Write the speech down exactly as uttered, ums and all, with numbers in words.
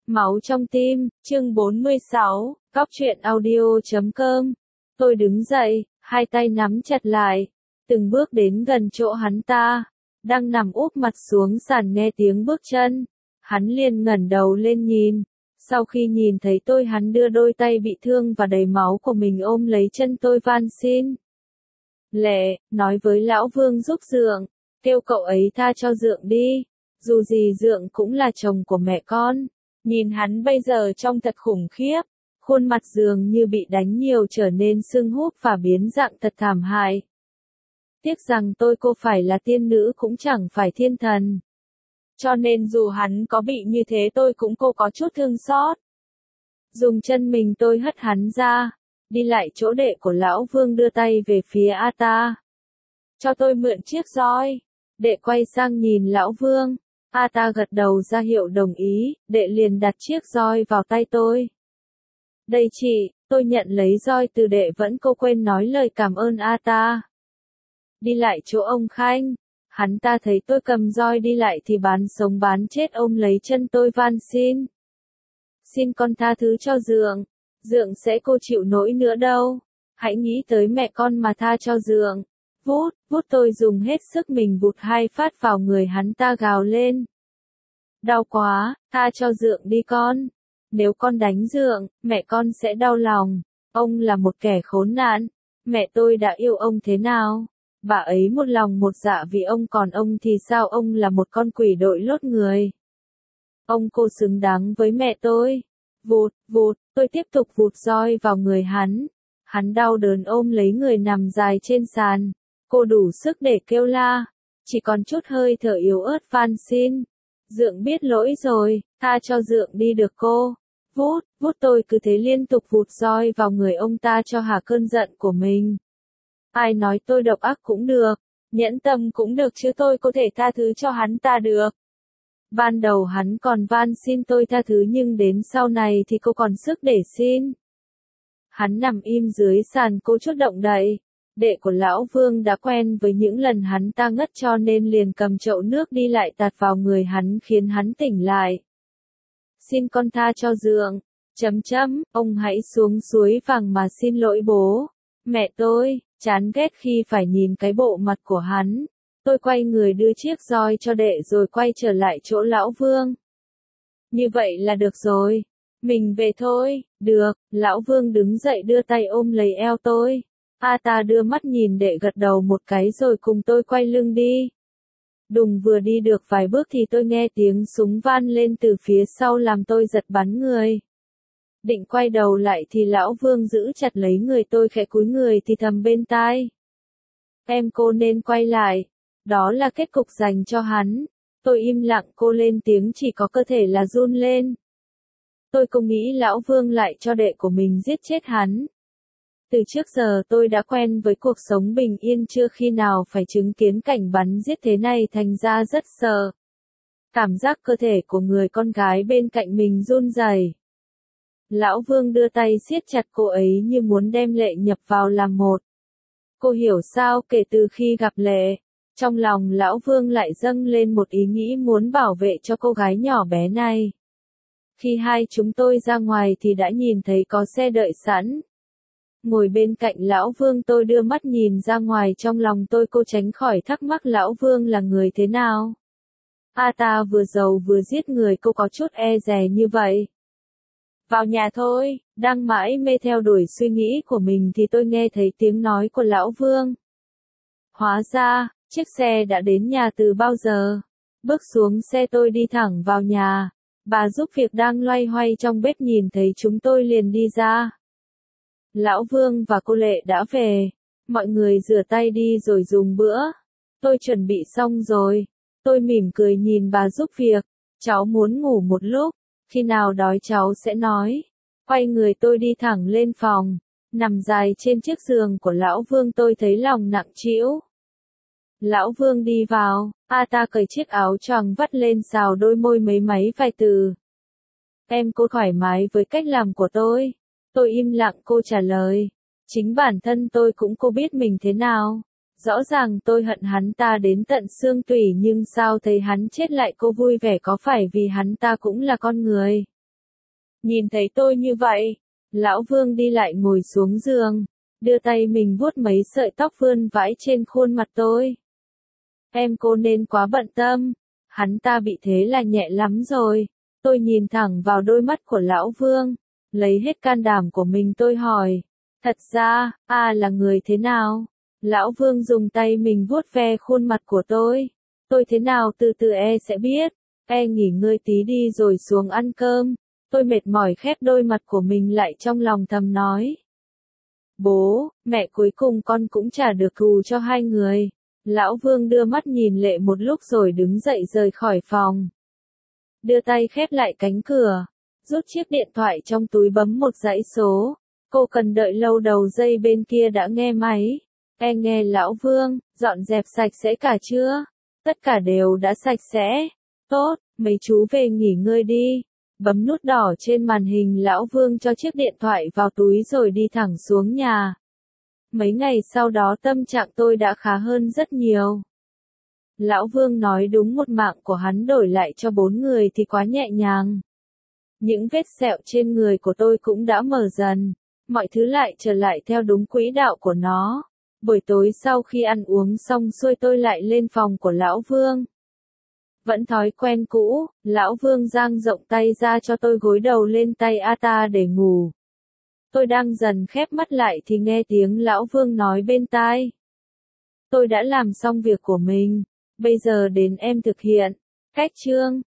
Máu trong tim, chương bốn mươi sáu, Cóc truyện audio chấm com. Tôi đứng dậy, hai tay nắm chặt lại, từng bước đến gần chỗ hắn ta, đang nằm úp mặt xuống sàn nghe tiếng bước chân. Hắn liền ngẩng đầu lên nhìn, sau khi nhìn thấy tôi hắn đưa đôi tay bị thương và đầy máu của mình ôm lấy chân tôi van xin. Lệ, nói với lão Vương giúp Dượng, kêu cậu ấy tha cho Dượng đi, dù gì Dượng cũng là chồng của mẹ con. Nhìn hắn bây giờ trông thật khủng khiếp, khuôn mặt dường như bị đánh nhiều trở nên sưng húp và biến dạng thật thảm hại. Tiếc rằng tôi cô phải là tiên nữ cũng chẳng phải thiên thần. Cho nên dù hắn có bị như thế tôi cũng cô có chút thương xót. Dùng chân mình tôi hất hắn ra, đi lại chỗ đệ của lão Vương đưa tay về phía A ta. Cho tôi mượn chiếc roi. Đệ quay sang nhìn lão Vương. A ta gật đầu ra hiệu đồng ý, đệ liền đặt chiếc roi vào tay tôi. Đây chị, tôi nhận lấy roi từ đệ vẫn cô quên nói lời cảm ơn A ta. Đi lại chỗ ông Khanh, hắn ta thấy tôi cầm roi đi lại thì bán sống bán chết ôm lấy chân tôi van xin. Xin con tha thứ cho Dượng, Dượng sẽ cô chịu nổi nữa đâu, hãy nghĩ tới mẹ con mà tha cho Dượng. Vút, vút tôi dùng hết sức mình vụt hai phát vào người hắn ta gào lên. Đau quá, tha cho Dượng đi con. Nếu con đánh Dượng, mẹ con sẽ đau lòng. Ông là một kẻ khốn nạn. Mẹ tôi đã yêu ông thế nào? Bà ấy một lòng một dạ vì ông còn ông thì sao ông là một con quỷ đội lốt người. Ông cô xứng đáng với mẹ tôi. Vụt, vụt, tôi tiếp tục vụt roi vào người hắn. Hắn đau đớn ôm lấy người nằm dài trên sàn. Cô đủ sức để kêu la, chỉ còn chút hơi thở yếu ớt van xin. Dượng biết lỗi rồi, tha cho Dượng đi được cô. Vút, vút tôi cứ thế liên tục vụt roi vào người ông ta cho hả cơn giận của mình. Ai nói tôi độc ác cũng được, nhẫn tâm cũng được chứ tôi có thể tha thứ cho hắn ta được. Ban đầu hắn còn van xin tôi tha thứ nhưng đến sau này thì cô còn sức để xin. Hắn nằm im dưới sàn cô chút động đậy. Đệ của lão Vương đã quen với những lần hắn ta ngất cho nên liền cầm chậu nước đi lại tạt vào người hắn khiến hắn tỉnh lại. Xin con tha cho Dượng, chấm chấm, ông hãy xuống suối vàng mà xin lỗi bố, mẹ tôi, chán ghét khi phải nhìn cái bộ mặt của hắn. Tôi quay người đưa chiếc roi cho đệ rồi quay trở lại chỗ lão Vương. Như vậy là được rồi, mình về thôi, được, lão Vương đứng dậy đưa tay ôm lấy eo tôi. A ta đưa mắt nhìn đệ gật đầu một cái rồi cùng tôi quay lưng đi. Đùng vừa đi được vài bước thì tôi nghe tiếng súng van lên từ phía sau làm tôi giật bắn người. Định quay đầu lại thì lão Vương giữ chặt lấy người tôi khẽ cúi người thì thầm bên tai. Em cô nên quay lại, đó là kết cục dành cho hắn. Tôi im lặng cô lên tiếng chỉ có cơ thể là run lên. Tôi không nghĩ lão Vương lại cho đệ của mình giết chết hắn. Từ trước giờ tôi đã quen với cuộc sống bình yên chưa khi nào phải chứng kiến cảnh bắn giết thế này thành ra rất sợ. Cảm giác cơ thể của người con gái bên cạnh mình run rẩy. Lão Vương đưa tay siết chặt cô ấy như muốn đem Lệ nhập vào làm một. Cô hiểu sao kể từ khi gặp Lệ, trong lòng lão Vương lại dâng lên một ý nghĩ muốn bảo vệ cho cô gái nhỏ bé này. Khi hai chúng tôi ra ngoài thì đã nhìn thấy có xe đợi sẵn. Ngồi bên cạnh lão Vương tôi đưa mắt nhìn ra ngoài trong lòng tôi cô tránh khỏi thắc mắc lão Vương là người thế nào. A ta vừa giàu vừa giết người cô có chút e dè như vậy. Vào nhà thôi, đang mãi mê theo đuổi suy nghĩ của mình thì tôi nghe thấy tiếng nói của lão Vương. Hóa ra, chiếc xe đã đến nhà từ bao giờ. Bước xuống xe tôi đi thẳng vào nhà. Bà giúp việc đang loay hoay trong bếp nhìn thấy chúng tôi liền đi ra. Lão Vương và cô Lệ đã về. Mọi người rửa tay đi rồi dùng bữa. Tôi chuẩn bị xong rồi. Tôi mỉm cười nhìn bà giúp việc. Cháu muốn ngủ một lúc. Khi nào đói cháu sẽ nói. Quay người tôi đi thẳng lên phòng. Nằm dài trên chiếc giường của lão Vương tôi thấy lòng nặng trĩu. Lão Vương đi vào. A ta cởi chiếc áo choàng vắt lên xào đôi môi mấy máy vài từ. Em cô thoải mái với cách làm của tôi. Tôi im lặng cô trả lời. Chính bản thân tôi cũng cô biết mình thế nào. Rõ ràng tôi hận hắn ta đến tận xương tủy nhưng sao thấy hắn chết lại cô vui vẻ có phải vì hắn ta cũng là con người. Nhìn thấy tôi như vậy, lão Vương đi lại ngồi xuống giường, đưa tay mình vuốt mấy sợi tóc vươn vãi trên khuôn mặt tôi. Em cô nên quá bận tâm, hắn ta bị thế là nhẹ lắm rồi. Tôi nhìn thẳng vào đôi mắt của lão Vương, lấy hết can đảm của mình tôi hỏi, thật ra, a là người thế nào? Lão Vương dùng tay mình vuốt ve khuôn mặt của tôi. Tôi thế nào từ từ e sẽ biết, e nghỉ ngơi tí đi rồi xuống ăn cơm. Tôi mệt mỏi khép đôi mặt của mình lại trong lòng thầm nói. Bố, mẹ cuối cùng con cũng trả được thù cho hai người. Lão Vương đưa mắt nhìn Lệ một lúc rồi đứng dậy rời khỏi phòng. Đưa tay khép lại cánh cửa, rút chiếc điện thoại trong túi bấm một dãy số. Cô cần đợi lâu đầu dây bên kia đã nghe máy. E nghe lão Vương, dọn dẹp sạch sẽ cả chưa? Tất cả đều đã sạch sẽ. Tốt, mấy chú về nghỉ ngơi đi. Bấm nút đỏ trên màn hình lão Vương cho chiếc điện thoại vào túi rồi đi thẳng xuống nhà. Mấy ngày sau đó tâm trạng tôi đã khá hơn rất nhiều. Lão Vương nói đúng, một mạng của hắn đổi lại cho bốn người thì quá nhẹ nhàng. Những vết sẹo trên người của tôi cũng đã mờ dần, mọi thứ lại trở lại theo đúng quỹ đạo của nó. Buổi tối sau khi ăn uống xong xuôi tôi lại lên phòng của lão Vương. Vẫn thói quen cũ, lão Vương dang rộng tay ra cho tôi gối đầu lên tay a ta để ngủ. Tôi đang dần khép mắt lại thì nghe tiếng lão Vương nói bên tai. Tôi đã làm xong việc của mình, bây giờ đến em thực hiện. Cách chương